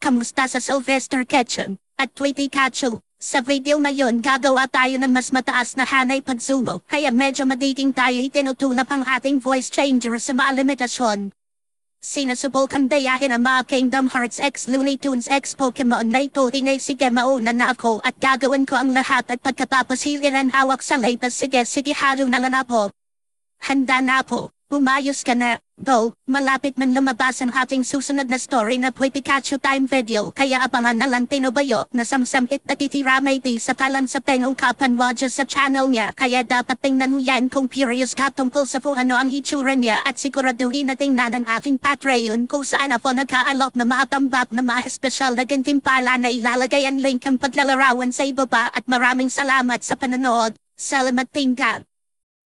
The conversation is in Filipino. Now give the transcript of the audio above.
Kamusta sa Sylvester Ketchum at Tweety Kachu? Sa video ngayon gagawa tayo ng mas mataas na hanay pagsumo, kaya medyo maditing tayo itinutulap ang ating voice changer sa mga limitasyon. Sinusubukan dayahin ang mga Kingdom Hearts X Looney Tunes X Pokemon na ito. Sige, mauna na ako at gagawin ko ang lahat at pagkatapos hilin ang hawak sa latest. Sige, halo na lang ako. Handa na ako. Umayos ka na. Go, malapit man lumabas ang ating susunod na story na Puy Pikachu time video, kaya abangan na lang. Tinubayo na samsamit na titiramay di sa talan sa pengungkapan wadya sa channel niya, kaya dapat tingnan mo yan kung curious ka tungkol sa kung ano ang hitsura niya, at siguraduhin na tingnan ang ating Patreon kung saan ako nag-aalok na mga tambak na mga espesyal na gantimpala na ilalagay ang link ang paglalarawan sa ibaba. At maraming salamat sa panonood. Salamat tingkat.